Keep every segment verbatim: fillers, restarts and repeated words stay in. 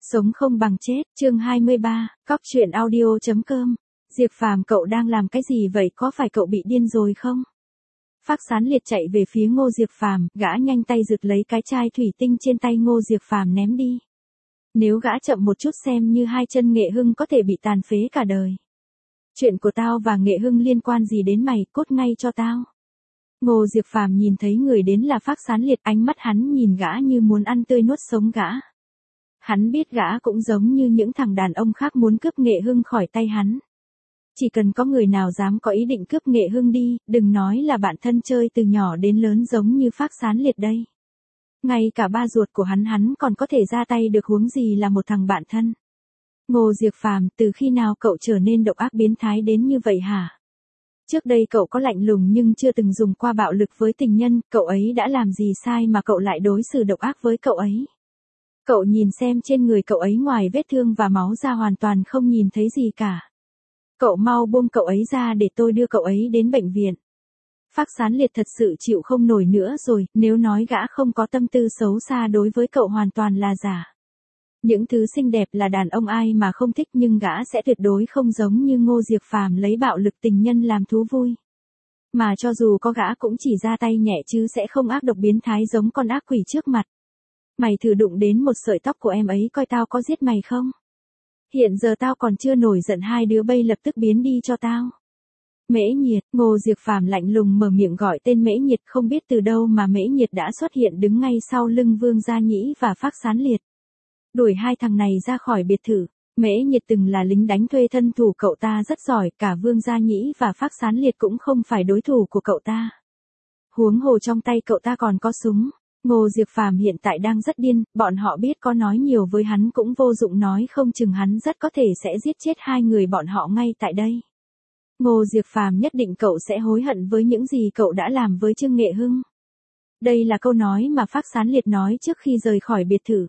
Sống không bằng chết, chương hai mươi ba, cóc truyện audio chấm com. Diệp Phàm, cậu đang làm cái gì vậy, có phải cậu bị điên rồi không? Phác Sán Liệt chạy về phía Ngô Diệp Phàm, gã nhanh tay giật lấy cái chai thủy tinh trên tay Ngô Diệp Phàm ném đi. Nếu gã chậm một chút xem như hai chân Nghệ Hưng có thể bị tàn phế cả đời. Chuyện của tao và Nghệ Hưng liên quan gì đến mày, cút ngay cho tao. Ngô Diệp Phàm nhìn thấy người đến là Phác Sán Liệt, ánh mắt hắn nhìn gã như muốn ăn tươi nuốt sống gã. Hắn biết gã cũng giống như những thằng đàn ông khác muốn cướp Nghệ Hưng khỏi tay hắn. Chỉ cần có người nào dám có ý định cướp Nghệ Hưng đi, đừng nói là bạn thân chơi từ nhỏ đến lớn giống như Phác Sán Liệt đây. Ngay cả ba ruột của hắn hắn còn có thể ra tay được, huống gì là một thằng bạn thân. Ngô Diệp Phàm, từ khi nào cậu trở nên độc ác biến thái đến như vậy hả? Trước đây cậu có lạnh lùng nhưng chưa từng dùng qua bạo lực với tình nhân, cậu ấy đã làm gì sai mà cậu lại đối xử độc ác với cậu ấy? Cậu nhìn xem, trên người cậu ấy ngoài vết thương và máu ra hoàn toàn không nhìn thấy gì cả. Cậu mau buông cậu ấy ra để tôi đưa cậu ấy đến bệnh viện. Phác Sán Liệt thật sự chịu không nổi nữa rồi, nếu nói gã không có tâm tư xấu xa đối với cậu hoàn toàn là giả. Những thứ xinh đẹp là đàn ông ai mà không thích, nhưng gã sẽ tuyệt đối không giống như Ngô Diệp Phàm lấy bạo lực tình nhân làm thú vui. Mà cho dù có gã cũng chỉ ra tay nhẹ chứ sẽ không ác độc biến thái giống con ác quỷ trước mặt. Mày thử đụng đến một sợi tóc của em ấy coi tao có giết mày không? Hiện giờ tao còn chưa nổi giận, hai đứa bay lập tức biến đi cho tao. Mễ Nhiệt, Ngô Diệp Phàm lạnh lùng mở miệng gọi tên Mễ Nhiệt, không biết từ đâu mà Mễ Nhiệt đã xuất hiện đứng ngay sau lưng Vương Gia Nhĩ và Phác Sán Liệt. Đuổi hai thằng này ra khỏi biệt thự. Mễ Nhiệt từng là lính đánh thuê thân thủ, cậu ta rất giỏi, cả Vương Gia Nhĩ và Phác Sán Liệt cũng không phải đối thủ của cậu ta. Huống hồ trong tay cậu ta còn có súng. Ngô Diệp Phàm hiện tại đang rất điên, bọn họ biết có nói nhiều với hắn cũng vô dụng, nói không chừng hắn rất có thể sẽ giết chết hai người bọn họ ngay tại đây. Ngô Diệp Phàm, nhất định cậu sẽ hối hận với những gì cậu đã làm với Trương Nghệ Hưng. Đây là câu nói mà Phác Sán Liệt nói trước khi rời khỏi biệt thự.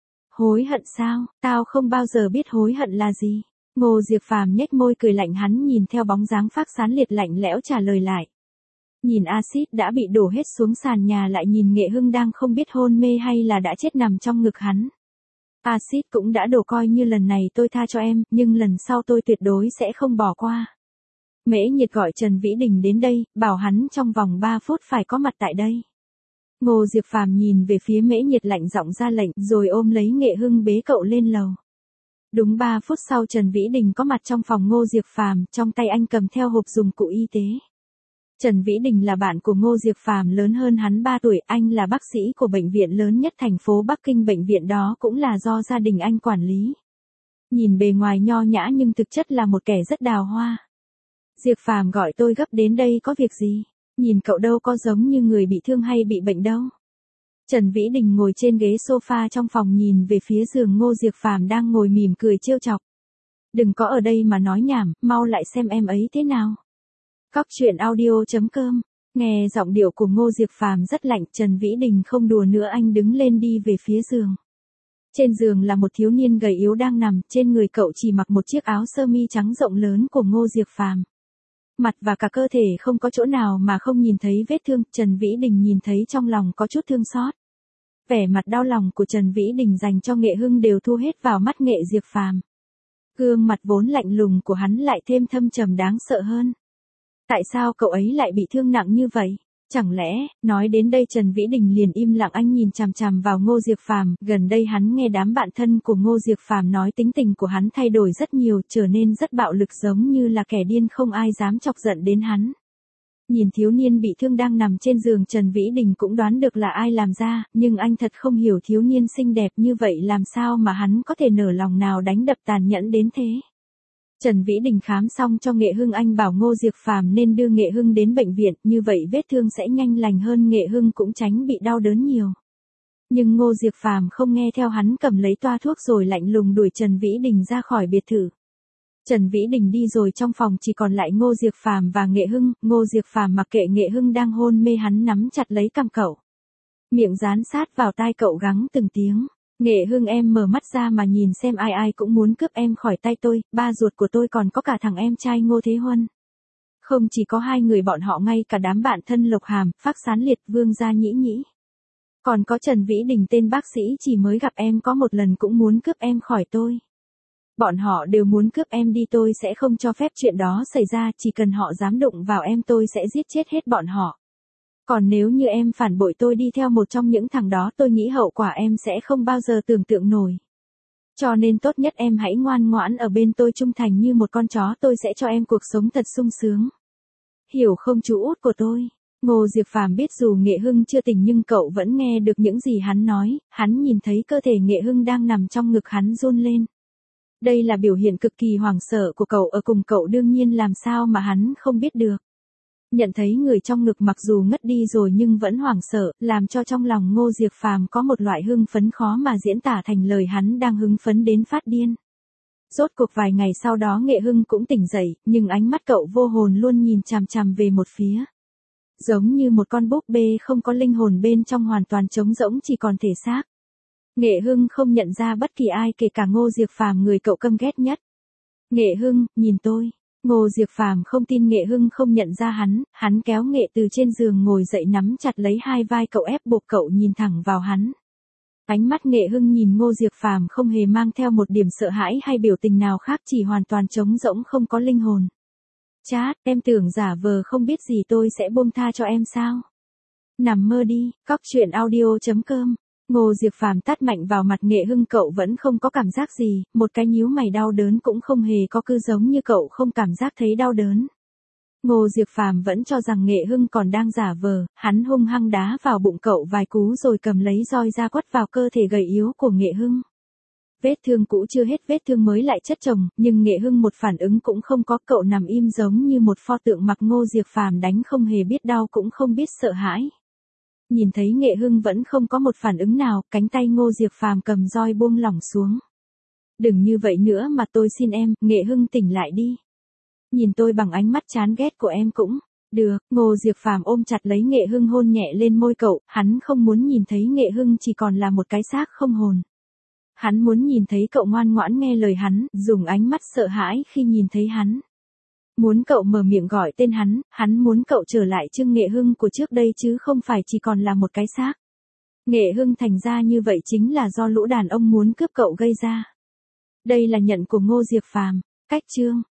Hối hận sao? Tao không bao giờ biết hối hận là gì. Ngô Diệp Phàm nhếch môi cười lạnh, hắn nhìn theo bóng dáng Phác Sán Liệt lạnh lẽo trả lời lại. Nhìn axit đã bị đổ hết xuống sàn nhà, lại nhìn Nghệ Hưng đang không biết hôn mê hay là đã chết nằm trong ngực hắn. Axit cũng đã đổ, coi như lần này tôi tha cho em, nhưng lần sau tôi tuyệt đối sẽ không bỏ qua. Mễ Nhiệt gọi Trần Vĩ Đình đến đây, bảo hắn trong vòng ba phút phải có mặt tại đây. Ngô Diệp Phàm nhìn về phía Mễ Nhiệt lạnh giọng ra lệnh, rồi ôm lấy Nghệ Hưng bế cậu lên lầu. Đúng ba phút sau Trần Vĩ Đình có mặt trong phòng Ngô Diệp Phàm, trong tay anh cầm theo hộp dụng cụ y tế. Trần Vĩ Đình là bạn của Ngô Diệp Phàm, lớn hơn hắn ba tuổi, anh là bác sĩ của bệnh viện lớn nhất thành phố Bắc Kinh, bệnh viện đó cũng là do gia đình anh quản lý. Nhìn bề ngoài nho nhã nhưng thực chất là một kẻ rất đào hoa. Diệp Phàm gọi tôi gấp đến đây có việc gì? Nhìn cậu đâu có giống như người bị thương hay bị bệnh đâu. Trần Vĩ Đình ngồi trên ghế sofa trong phòng nhìn về phía giường Ngô Diệp Phàm đang ngồi mỉm cười trêu chọc. Đừng có ở đây mà nói nhảm, mau lại xem em ấy thế nào. Cóc truyện audio chấm com. Nghe giọng điệu của Ngô Diệp Phàm rất lạnh, Trần Vĩ Đình không đùa nữa, anh đứng lên đi về phía giường. Trên giường là một thiếu niên gầy yếu đang nằm, trên người cậu chỉ mặc một chiếc áo sơ mi trắng rộng lớn của Ngô Diệp Phàm. Mặt và cả cơ thể không có chỗ nào mà không nhìn thấy vết thương, Trần Vĩ Đình nhìn thấy trong lòng có chút thương xót. Vẻ mặt đau lòng của Trần Vĩ Đình dành cho Nghệ Hưng đều thu hết vào mắt Nghệ Diệp Phàm. Gương mặt vốn lạnh lùng của hắn lại thêm thâm trầm đáng sợ hơn. Tại sao cậu ấy lại bị thương nặng như vậy? Chẳng lẽ, nói đến đây Trần Vĩ Đình liền im lặng, anh nhìn chằm chằm vào Ngô Diệp Phàm, gần đây hắn nghe đám bạn thân của Ngô Diệp Phàm nói tính tình của hắn thay đổi rất nhiều, trở nên rất bạo lực, giống như là kẻ điên, không ai dám chọc giận đến hắn. Nhìn thiếu niên bị thương đang nằm trên giường, Trần Vĩ Đình cũng đoán được là ai làm ra, nhưng anh thật không hiểu thiếu niên xinh đẹp như vậy làm sao mà hắn có thể nở lòng nào đánh đập tàn nhẫn đến thế. Trần Vĩ Đình khám xong cho Nghệ Hưng, anh bảo Ngô Diệp Phàm nên đưa Nghệ Hưng đến bệnh viện, như vậy vết thương sẽ nhanh lành hơn, Nghệ Hưng cũng tránh bị đau đớn nhiều. Nhưng Ngô Diệp Phàm không nghe theo, hắn cầm lấy toa thuốc rồi lạnh lùng đuổi Trần Vĩ Đình ra khỏi biệt thự. Trần Vĩ Đình đi rồi, trong phòng chỉ còn lại Ngô Diệp Phàm và Nghệ Hưng. Ngô Diệp Phàm mặc kệ Nghệ Hưng đang hôn mê, hắn nắm chặt lấy cằm cậu, miệng dán sát vào tai cậu gắng từng tiếng. Nghệ Hưng, em mở mắt ra mà nhìn xem, ai ai cũng muốn cướp em khỏi tay tôi, ba ruột của tôi còn có cả thằng em trai Ngô Thế Huân. Không chỉ có hai người bọn họ, ngay cả đám bạn thân Lộc Hàm, Phác Sán Liệt, Vương Gia Nhĩ Nhĩ. Còn có Trần Vĩ Đình tên bác sĩ chỉ mới gặp em có một lần cũng muốn cướp em khỏi tôi. Bọn họ đều muốn cướp em đi, tôi sẽ không cho phép chuyện đó xảy ra, chỉ cần họ dám đụng vào em tôi sẽ giết chết hết bọn họ. Còn nếu như em phản bội tôi đi theo một trong những thằng đó, tôi nghĩ hậu quả em sẽ không bao giờ tưởng tượng nổi. Cho nên tốt nhất em hãy ngoan ngoãn ở bên tôi trung thành như một con chó, tôi sẽ cho em cuộc sống thật sung sướng. Hiểu không chú út của tôi? Ngô Diệp Phàm biết dù Nghệ Hưng chưa tỉnh nhưng cậu vẫn nghe được những gì hắn nói, hắn nhìn thấy cơ thể Nghệ Hưng đang nằm trong ngực hắn run lên. Đây là biểu hiện cực kỳ hoảng sợ của cậu ở cùng cậu, đương nhiên làm sao mà hắn không biết được. Nhận thấy người trong ngực mặc dù ngất đi rồi nhưng vẫn hoảng sợ, làm cho trong lòng Ngô Diệp Phàm có một loại hưng phấn khó mà diễn tả thành lời, hắn đang hưng phấn đến phát điên. Rốt cuộc vài ngày sau đó Nghệ Hưng cũng tỉnh dậy, nhưng ánh mắt cậu vô hồn luôn nhìn chằm chằm về một phía. Giống như một con búp bê không có linh hồn, bên trong hoàn toàn trống rỗng, chỉ còn thể xác. Nghệ Hưng không nhận ra bất kỳ ai kể cả Ngô Diệp Phàm, người cậu căm ghét nhất. Nghệ Hưng, nhìn tôi. Ngô Diệp Phàm không tin Nghệ Hưng không nhận ra hắn, hắn kéo Nghệ từ trên giường ngồi dậy, nắm chặt lấy hai vai cậu, ép buộc cậu nhìn thẳng vào hắn. Ánh mắt Nghệ Hưng nhìn Ngô Diệp Phàm không hề mang theo một điểm sợ hãi hay biểu tình nào khác, chỉ hoàn toàn trống rỗng không có linh hồn. Chát, em tưởng giả vờ không biết gì tôi sẽ buông tha cho em sao? Nằm mơ đi, cóc truyện audio chấm com. Ngô Diệp Phàm tát mạnh vào mặt Nghệ Hưng, cậu vẫn không có cảm giác gì, một cái nhíu mày đau đớn cũng không hề có, cứ giống như cậu không cảm giác thấy đau đớn. Ngô Diệp Phàm vẫn cho rằng Nghệ Hưng còn đang giả vờ, hắn hung hăng đá vào bụng cậu vài cú rồi cầm lấy roi ra quất vào cơ thể gầy yếu của Nghệ Hưng. Vết thương cũ chưa hết, vết thương mới lại chất chồng, nhưng Nghệ Hưng một phản ứng cũng không có, cậu nằm im giống như một pho tượng, mặc Ngô Diệp Phàm đánh không hề biết đau cũng không biết sợ hãi. Nhìn thấy Nghệ Hưng vẫn không có một phản ứng nào, cánh tay Ngô Diệp Phàm cầm roi buông lỏng xuống. Đừng như vậy nữa mà tôi xin em, Nghệ Hưng tỉnh lại đi. Nhìn tôi bằng ánh mắt chán ghét của em cũng được. Ngô Diệp Phàm ôm chặt lấy Nghệ Hưng, hôn nhẹ lên môi cậu, hắn không muốn nhìn thấy Nghệ Hưng chỉ còn là một cái xác không hồn. Hắn muốn nhìn thấy cậu ngoan ngoãn nghe lời hắn, dùng ánh mắt sợ hãi khi nhìn thấy hắn. Muốn cậu mở miệng gọi tên hắn, hắn muốn cậu trở lại Trương Nghệ Hưng của trước đây chứ không phải chỉ còn là một cái xác. Nghệ Hưng thành ra như vậy chính là do lũ đàn ông muốn cướp cậu gây ra. Đây là nhận của Ngô Diệp Phàm. Cách chương